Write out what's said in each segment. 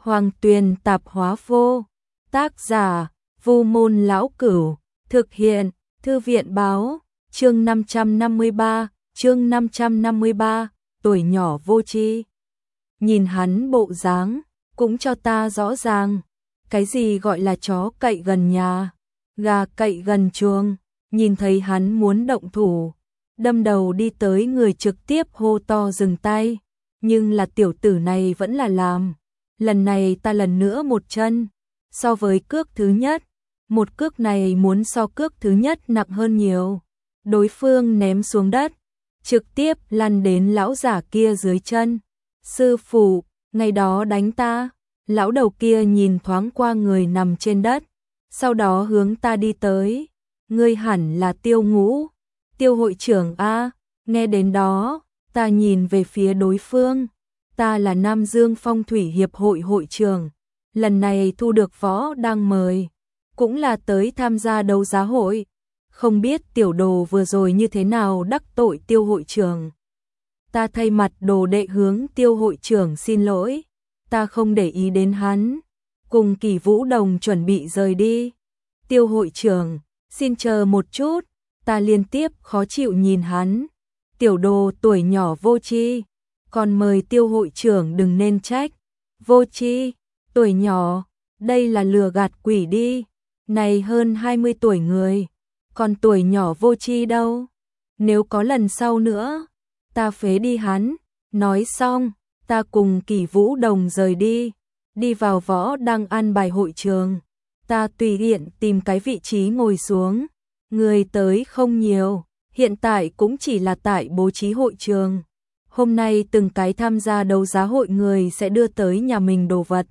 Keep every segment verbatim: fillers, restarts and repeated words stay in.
Hoàng Tuyền Tạp Hóa Vô. Tác giả: Vu Môn Lão Cửu. Thực hiện: Thư viện Báo. Chương năm trăm năm mươi ba, chương năm trăm năm mươi ba, tuổi nhỏ vô tri. Nhìn hắn bộ dáng, cũng cho ta rõ ràng, cái gì gọi là chó cậy gần nhà, gà cậy gần chuồng. Nhìn thấy hắn muốn động thủ, đâm đầu đi tới người trực tiếp hô to dừng tay, nhưng là tiểu tử này vẫn là làm. Lần này ta lần nữa một chân, so với cước thứ nhất, một cước này muốn so cước thứ nhất nặng hơn nhiều. Đối phương ném xuống đất, trực tiếp lăn đến lão giả kia dưới chân. Sư phụ, ngày đó đánh ta. Lão đầu kia nhìn thoáng qua người nằm trên đất, sau đó hướng ta đi tới. Ngươi hẳn là Tiêu Ngũ, Tiêu hội trưởng a. Nghe đến đó, ta nhìn về phía đối phương. Ta là Nam Dương Phong Thủy Hiệp hội hội trưởng, lần này thu được võ đang mời, cũng là tới tham gia đấu giá hội. Không biết tiểu đồ vừa rồi như thế nào đắc tội Tiêu hội trưởng. Ta thay mặt đồ đệ hướng Tiêu hội trưởng xin lỗi, ta không để ý đến hắn. Cùng Kỳ Vũ Đồng chuẩn bị rời đi. Tiêu hội trưởng, xin chờ một chút. Ta liên tiếp khó chịu nhìn hắn. Tiểu đồ tuổi nhỏ vô tri, còn mời Tiêu hội trưởng đừng nên trách. Vô tri, tuổi nhỏ, đây là lừa gạt quỷ đi. Này hơn hai mươi tuổi người, còn tuổi nhỏ vô tri đâu. Nếu có lần sau nữa, ta phế đi hắn. Nói xong, ta cùng Kỳ Vũ Đồng rời đi, đi vào võ đang an bài hội trường. Ta tùy tiện tìm cái vị trí ngồi xuống. Người tới không nhiều, hiện tại cũng chỉ là tại bố trí hội trường. Hôm nay từng cái tham gia đấu giá hội người sẽ đưa tới nhà mình đồ vật.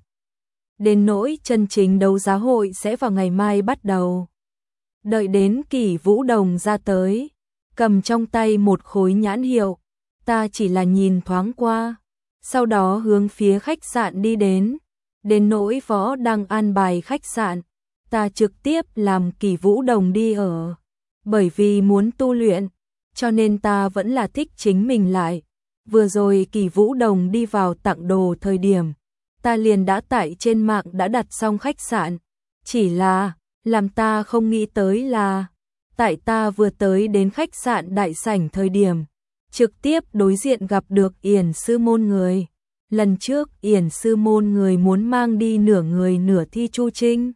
Đến nỗi chân chính đấu giá hội sẽ vào ngày mai bắt đầu. Đợi đến Kỳ Vũ Đồng ra tới, cầm trong tay một khối nhãn hiệu, ta chỉ là nhìn thoáng qua, sau đó hướng phía khách sạn đi đến. Đến nỗi võ đang an bài khách sạn, ta trực tiếp làm Kỳ Vũ Đồng đi ở. Bởi vì muốn tu luyện, cho nên ta vẫn là thích chính mình lại. Vừa rồi Kỳ Vũ Đồng đi vào tặng đồ thời điểm, ta liền đã tại trên mạng đã đặt xong khách sạn. Chỉ là, làm ta không nghĩ tới là, tại ta vừa tới đến khách sạn đại sảnh thời điểm, trực tiếp đối diện gặp được Yển Sư Môn người. Lần trước Yển Sư Môn người muốn mang đi nửa người nửa thi Chu Trinh,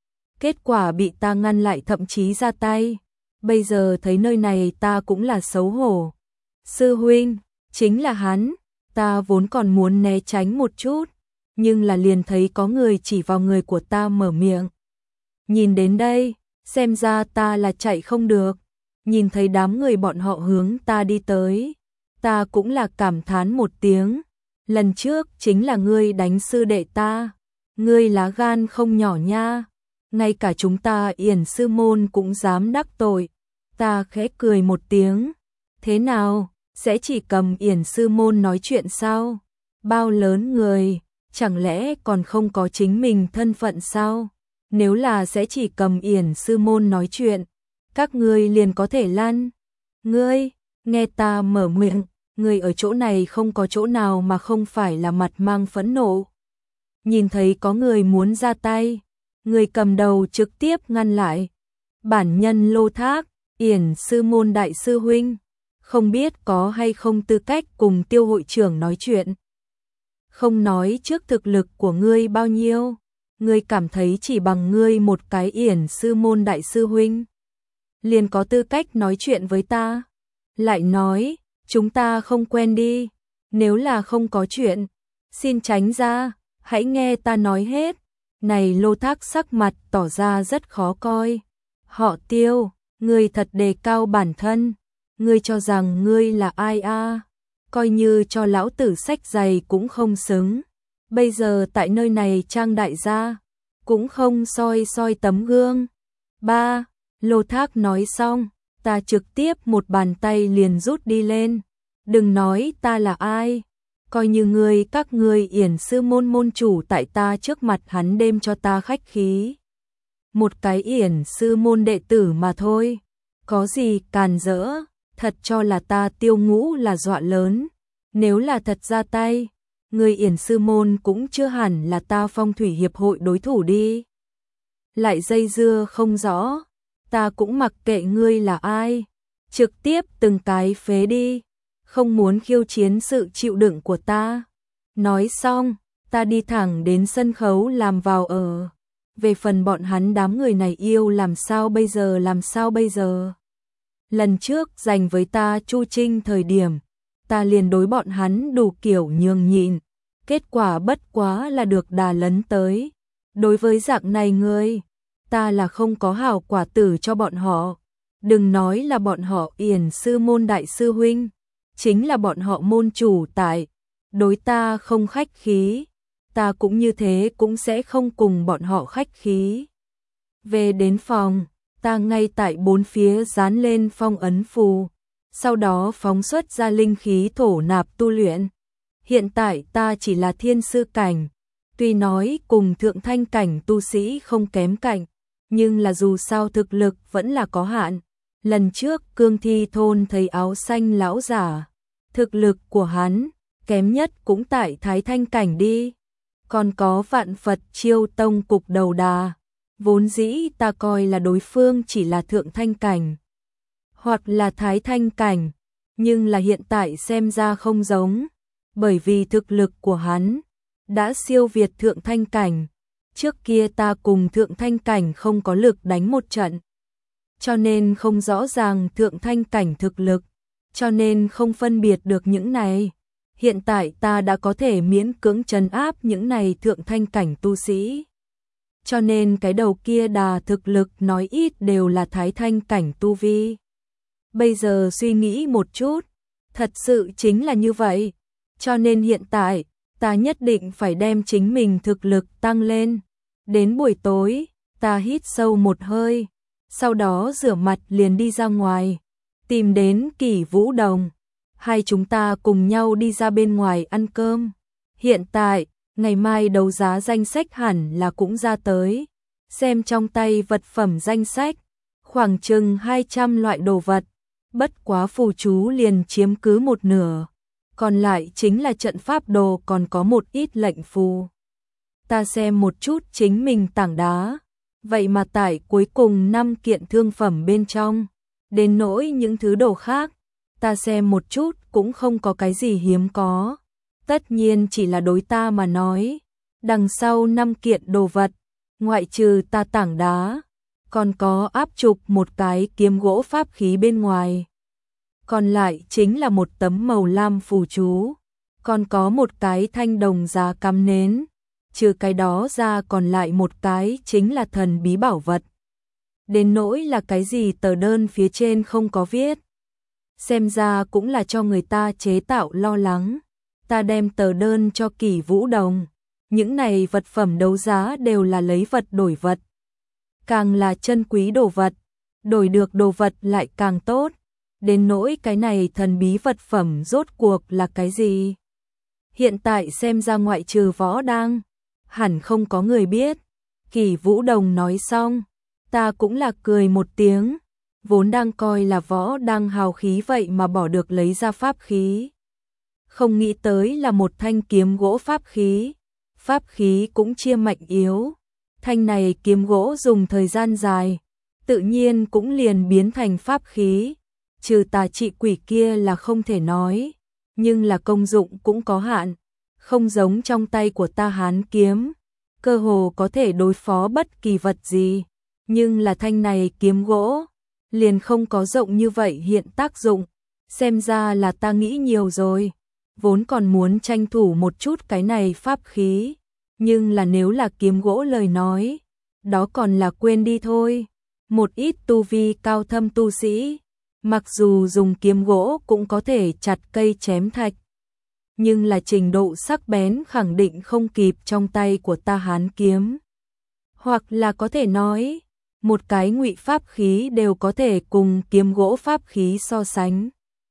kết quả bị ta ngăn lại, thậm chí ra tay. Bây giờ thấy nơi này ta cũng là xấu hổ. Sư huynh, chính là hắn. Ta vốn còn muốn né tránh một chút, nhưng là liền thấy có người chỉ vào người của ta mở miệng. Nhìn đến đây, xem ra ta là chạy không được. Nhìn thấy đám người bọn họ hướng ta đi tới, ta cũng là cảm thán một tiếng. Lần trước chính là ngươi đánh sư đệ ta. Ngươi lá gan không nhỏ nha. Ngay cả chúng ta Yển Sư Môn cũng dám đắc tội. Ta khẽ cười một tiếng. Thế nào, sẽ chỉ cầm Yển Sư Môn nói chuyện sao? Bao lớn người, chẳng lẽ còn không có chính mình thân phận sao? Nếu là sẽ chỉ cầm Yển Sư Môn nói chuyện, các ngươi liền có thể lăn. Ngươi, nghe ta mở miệng, ngươi ở chỗ này không có chỗ nào mà không phải là mặt mang phẫn nộ. Nhìn thấy có người muốn ra tay, người cầm đầu trực tiếp ngăn lại. Bản nhân Lô Thác, Yển Sư Môn đại sư huynh, không biết có hay không tư cách cùng Tiêu hội trưởng nói chuyện. Không nói trước thực lực của ngươi bao nhiêu, ngươi cảm thấy chỉ bằng ngươi một cái Yển Sư Môn đại sư huynh liền có tư cách nói chuyện với ta. Lại nói, chúng ta không quen đi. Nếu là không có chuyện, xin tránh ra, hãy nghe ta nói hết. Này Lô Thác sắc mặt tỏ ra rất khó coi. Họ Tiêu, ngươi thật đề cao bản thân. Ngươi cho rằng ngươi là ai a? Coi như cho lão tử sách giày cũng không xứng. Bây giờ tại nơi này trang đại gia, cũng không soi soi tấm gương. Ba, Lô Thác nói xong, ta trực tiếp một bàn tay liền rút đi lên. Đừng nói ta là ai. Coi như ngươi các ngươi Yển Sư Môn môn chủ tại ta trước mặt hắn đêm cho ta khách khí. Một cái Yển Sư Môn đệ tử mà thôi. Có gì càn rỡ, thật cho là ta Tiêu Ngũ là dọa lớn. Nếu là thật ra tay, Người Yển Sư Môn cũng chưa hẳn là ta Phong Thủy Hiệp hội đối thủ đi. Lại dây dưa không rõ, ta cũng mặc kệ ngươi là ai, trực tiếp từng cái phế đi, không muốn khiêu chiến sự chịu đựng của ta. Nói xong, ta đi thẳng đến sân khấu làm vào ở. Về phần bọn hắn đám người này yêu làm sao bây giờ làm sao bây giờ. Lần trước dành với ta Chu Trinh thời điểm, ta liền đối bọn hắn đủ kiểu nhường nhịn, kết quả bất quá là được đà lấn tới. Đối với dạng này ngươi, ta là không có hảo quả tử cho bọn họ. Đừng nói là bọn họ Yển Sư Môn đại sư huynh, chính là bọn họ môn chủ tại, đối ta không khách khí, ta cũng như thế cũng sẽ không cùng bọn họ khách khí. Về đến phòng, ta ngay tại bốn phía dán lên phong ấn phù, sau đó phóng xuất ra linh khí thổ nạp tu luyện. Hiện tại ta chỉ là thiên sư cảnh, tuy nói cùng thượng thanh cảnh tu sĩ không kém cạnh, nhưng là dù sao thực lực vẫn là có hạn. Lần trước Cương Thi thôn thấy áo xanh lão giả, thực lực của hắn kém nhất cũng tại thái thanh cảnh đi. Còn có Vạn Phật Chiêu Tông cục đầu đà, vốn dĩ ta coi là đối phương chỉ là thượng thanh cảnh hoặc là thái thanh cảnh, nhưng là hiện tại xem ra không giống, bởi vì thực lực của hắn đã siêu việt thượng thanh cảnh. Trước kia ta cùng thượng thanh cảnh không có lực đánh một trận, cho nên không rõ ràng thượng thanh cảnh thực lực, cho nên không phân biệt được những này. Hiện tại ta đã có thể miễn cưỡng trấn áp những này thượng thanh cảnh tu sĩ. Cho nên cái đầu kia đà thực lực nói ít đều là thái thanh cảnh tu vi. Bây giờ suy nghĩ một chút, thật sự chính là như vậy. Cho nên hiện tại, ta nhất định phải đem chính mình thực lực tăng lên. Đến buổi tối, ta hít sâu một hơi, sau đó rửa mặt liền đi ra ngoài, tìm đến Kỷ Vũ Đồng. Hai chúng ta cùng nhau đi ra bên ngoài ăn cơm. Hiện tại, ngày mai đấu giá danh sách hẳn là cũng ra tới. Xem trong tay vật phẩm danh sách, khoảng chừng hai trăm loại đồ vật, bất quá phù chú liền chiếm cứ một nửa. Còn lại chính là trận pháp đồ, còn có một ít lệnh phù. Ta xem một chút chính mình tảng đá, vậy mà tải cuối cùng năm kiện thương phẩm bên trong. Đến nỗi những thứ đồ khác, ta xem một chút cũng không có cái gì hiếm có. Tất nhiên chỉ là đối ta mà nói, đằng sau năm kiện đồ vật, ngoại trừ ta tảng đá, còn có áp trục một cái kiếm gỗ pháp khí bên ngoài. Còn lại chính là một tấm màu lam phù chú, còn có một cái thanh đồng giá cắm nến. Trừ cái đó ra còn lại một cái chính là thần bí bảo vật. Đến nỗi là cái gì tờ đơn phía trên không có viết. Xem ra cũng là cho người ta chế tạo lo lắng. Ta đem tờ đơn cho Kỷ Vũ Đồng. Những này vật phẩm đấu giá đều là lấy vật đổi vật. Càng là chân quý đồ vật, đổi được đồ vật lại càng tốt. Đến nỗi cái này thần bí vật phẩm rốt cuộc là cái gì? Hiện tại xem ra ngoại trừ Võ Đang, hẳn không có người biết. Kỷ Vũ Đồng nói xong, ta cũng là cười một tiếng, vốn đang coi là Võ Đang hào khí vậy mà bỏ được lấy ra pháp khí. Không nghĩ tới là một thanh kiếm gỗ pháp khí, pháp khí cũng chia mạnh yếu. Thanh này kiếm gỗ dùng thời gian dài, tự nhiên cũng liền biến thành pháp khí, trừ tà trị quỷ kia là không thể nói, nhưng là công dụng cũng có hạn, không giống trong tay của ta Hán kiếm, cơ hồ có thể đối phó bất kỳ vật gì, nhưng là thanh này kiếm gỗ, liền không có rộng như vậy hiện tác dụng, xem ra là ta nghĩ nhiều rồi, vốn còn muốn tranh thủ một chút cái này pháp khí, nhưng là nếu là kiếm gỗ lời nói, đó còn là quên đi thôi, một ít tu vi cao thâm tu sĩ, mặc dù dùng kiếm gỗ cũng có thể chặt cây chém thạch, nhưng là trình độ sắc bén khẳng định không kịp trong tay của ta Hán kiếm. Hoặc là có thể nói, một cái ngụy pháp khí đều có thể cùng kiếm gỗ pháp khí so sánh.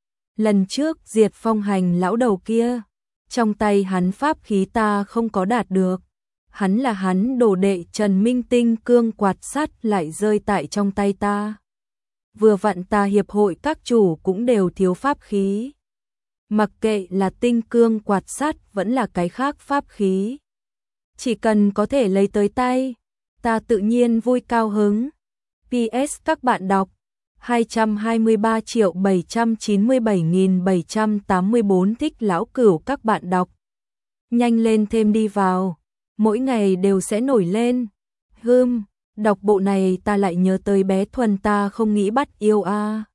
Lần trước diệt phong hành lão đầu kia, trong tay hắn pháp khí ta không có đạt được. Hắn là hắn đồ đệ Trần Minh Tinh cương quạt sắt lại rơi tại trong tay ta. Vừa vặn ta hiệp hội các chủ cũng đều thiếu pháp khí. Mặc kệ là tinh cương quạt sắt vẫn là cái khác pháp khí. Chỉ cần có thể lấy tới tay, ta tự nhiên vui cao hứng. pê ét các bạn đọc hai trăm hai mươi ba triệu bảy trăm chín mươi bảy nghìn bảy trăm tám mươi tư thích lão cửu các bạn đọc. Nhanh lên thêm đi vào, mỗi ngày đều sẽ nổi lên. Hưm, đọc bộ này ta lại nhớ tới bé Thuần ta không nghĩ bắt yêu a. À.